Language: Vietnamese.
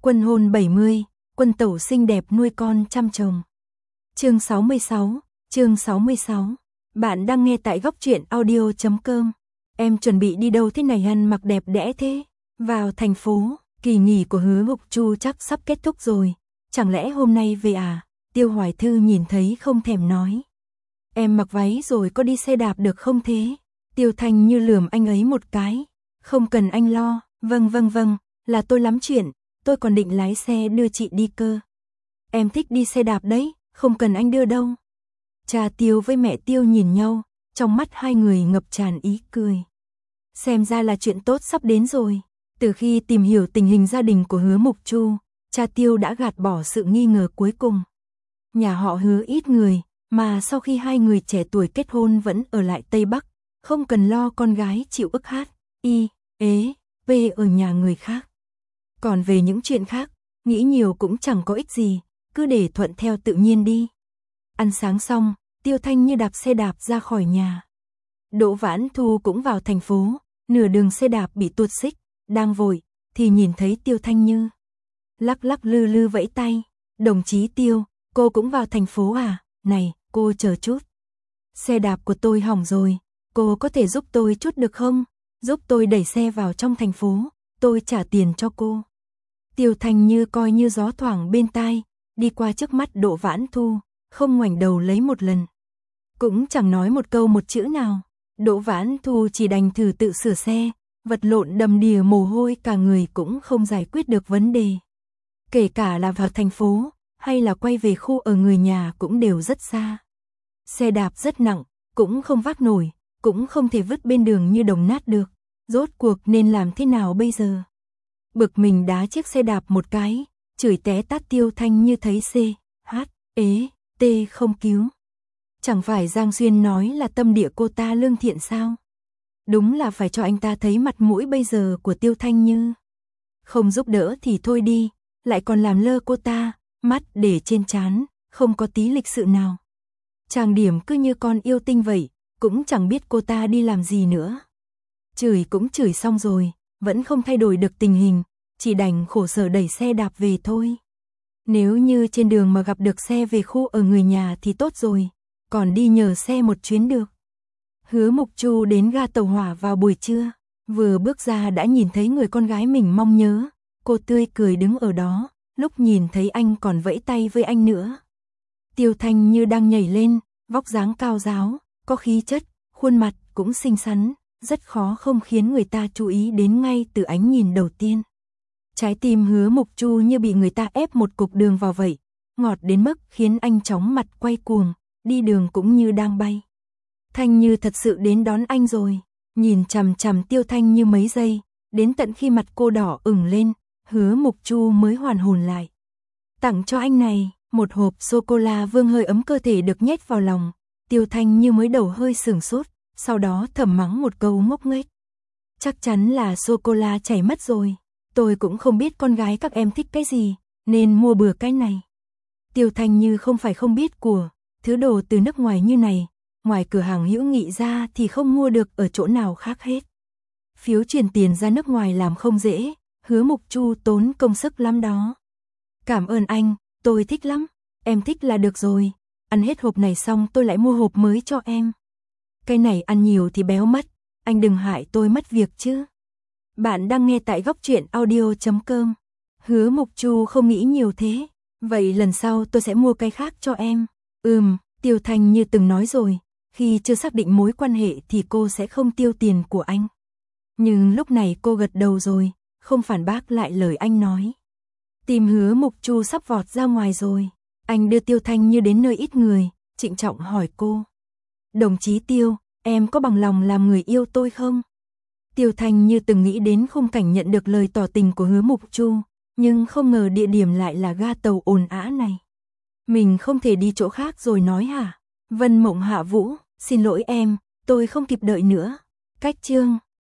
Quân hôn 70, quân tẩu xinh đẹp nuôi con chăm chồng. Chương 66. Bạn đang nghe tại góc truyện audio.com. Em chuẩn bị đi đâu thế này, ăn mặc đẹp đẽ thế? Vào thành phố, kỳ nghỉ của Hứa Mộc Chu chắc sắp kết thúc rồi. Chẳng lẽ hôm nay về à? Tiêu Hoài Thư nhìn thấy không thèm nói. Em mặc váy rồi có đi xe đạp được không thế? Tiêu Thanh Như lườm anh ấy một cái. Không cần anh lo, vâng, là tôi lắm chuyện, tôi còn định lái xe đưa chị đi cơ. Em thích đi xe đạp đấy, không cần anh đưa đâu. Cha Tiêu với mẹ Tiêu nhìn nhau, trong mắt hai người ngập tràn ý cười. Xem ra là chuyện tốt sắp đến rồi. Từ khi tìm hiểu tình hình gia đình của Hứa Mộc Chu, cha Tiêu đã gạt bỏ sự nghi ngờ cuối cùng. Nhà họ Hứa ít người, mà sau khi hai người trẻ tuổi kết hôn vẫn ở lại Tây Bắc, không cần lo con gái chịu ức v ở nhà người khác. Còn về những chuyện khác, nghĩ nhiều cũng chẳng có ích gì, cứ để thuận theo tự nhiên đi. Ăn sáng xong, Tiêu Thanh Như đạp xe đạp ra khỏi nhà. Đỗ Vãn Thu cũng vào thành phố, nửa đường xe đạp bị tuột xích, đang vội, thì nhìn thấy Tiêu Thanh Như. Lắc lắc lư lư vẫy tay, đồng chí Tiêu, cô cũng vào thành phố à? Này, cô chờ chút. Xe đạp của tôi hỏng rồi, cô có thể giúp tôi chút được không? Giúp tôi đẩy xe vào trong thành phố, tôi trả tiền cho cô. Tiêu Thanh Như coi như gió thoảng bên tai, đi qua trước mắt Đỗ Vãn Thu, không ngoảnh đầu lấy một lần. Cũng chẳng nói một câu một chữ nào, Đỗ Vãn Thu chỉ đành thử tự sửa xe, vật lộn đầm đìa mồ hôi cả người cũng không giải quyết được vấn đề. Kể cả là vào thành phố, hay là quay về khu ở người nhà cũng đều rất xa. Xe đạp rất nặng, cũng không vác nổi, cũng không thể vứt bên đường như đồng nát được. Rốt cuộc nên làm thế nào bây giờ? Bực mình đá chiếc xe đạp một cái, chửi té tát Tiêu Thanh Như thấy t không cứu. Chẳng phải Giang Xuyên nói là tâm địa cô ta lương thiện sao? Đúng là phải cho anh ta thấy mặt mũi bây giờ của Tiêu Thanh Như. Không giúp đỡ thì thôi đi, lại còn làm lơ cô ta, mắt để trên trán, không có tí lịch sự nào. Trang điểm cứ như con yêu tinh vậy, cũng chẳng biết cô ta đi làm gì nữa. Chửi cũng chửi xong rồi, vẫn không thay đổi được tình hình, chỉ đành khổ sở đẩy xe đạp về thôi. Nếu như trên đường mà gặp được xe về khu ở người nhà thì tốt rồi, còn đi nhờ xe một chuyến được. Hứa Mộc Chu đến ga tàu hỏa vào buổi trưa, vừa bước ra đã nhìn thấy người con gái mình mong nhớ, cô tươi cười đứng ở đó, lúc nhìn thấy anh còn vẫy tay với anh nữa. Tiêu Thanh Như đang nhảy lên, vóc dáng cao ráo, có khí chất, khuôn mặt cũng xinh xắn, rất khó không khiến người ta chú ý đến ngay từ ánh nhìn đầu tiên. Trái tim Hứa Mộc Chu như bị người ta ép một cục đường vào vậy, ngọt đến mức khiến anh chóng mặt quay cuồng, đi đường cũng như đang bay. Thanh Như thật sự đến đón anh rồi, nhìn chằm chằm Tiêu Thanh Như mấy giây, đến tận khi mặt cô đỏ ửng lên, Hứa Mộc Chu mới hoàn hồn lại. Tặng cho anh này, một hộp sô-cô-la vương hơi ấm cơ thể được nhét vào lòng, Tiêu Thanh Như mới đầu hơi sửng sốt, sau đó thầm mắng một câu ngốc nghếch. Chắc chắn là sô-cô-la chảy mất rồi, tôi cũng không biết con gái các em thích cái gì, nên mua bừa cái này. Tiêu Thanh Như không phải không biết của, thứ đồ từ nước ngoài như này, ngoài cửa hàng Hữu Nghị ra thì không mua được ở chỗ nào khác hết. Phiếu chuyển tiền ra nước ngoài làm không dễ, Hứa Mộc Chu tốn công sức lắm đó. Cảm ơn anh, tôi thích lắm, em thích là được rồi, ăn hết hộp này xong tôi lại mua hộp mới cho em. Cái này ăn nhiều thì béo mất, anh đừng hại tôi mất việc chứ. Bạn đang nghe tại góc truyện audio.com. Hứa Mộc Chu không nghĩ nhiều thế, vậy lần sau tôi sẽ mua cái khác cho em. Tiêu Thanh Như từng nói rồi, khi chưa xác định mối quan hệ thì cô sẽ không tiêu tiền của anh. Nhưng lúc này cô gật đầu rồi, không phản bác lại lời anh nói. Tim Hứa Mộc Chu sắp vọt ra ngoài rồi, anh đưa Tiêu Thanh Như đến nơi ít người, trịnh trọng hỏi cô. Đồng chí Tiêu, em có bằng lòng làm người yêu tôi không? Tiêu Thanh Như từng nghĩ đến khung cảnh nhận được lời tỏ tình của Hứa Mộc Chu, nhưng không ngờ địa điểm lại là ga tàu ồn ào này. Mình không thể đi chỗ khác rồi nói hả? Vân Mộng Hạ Vũ, xin lỗi em, tôi không kịp đợi nữa. Cách chương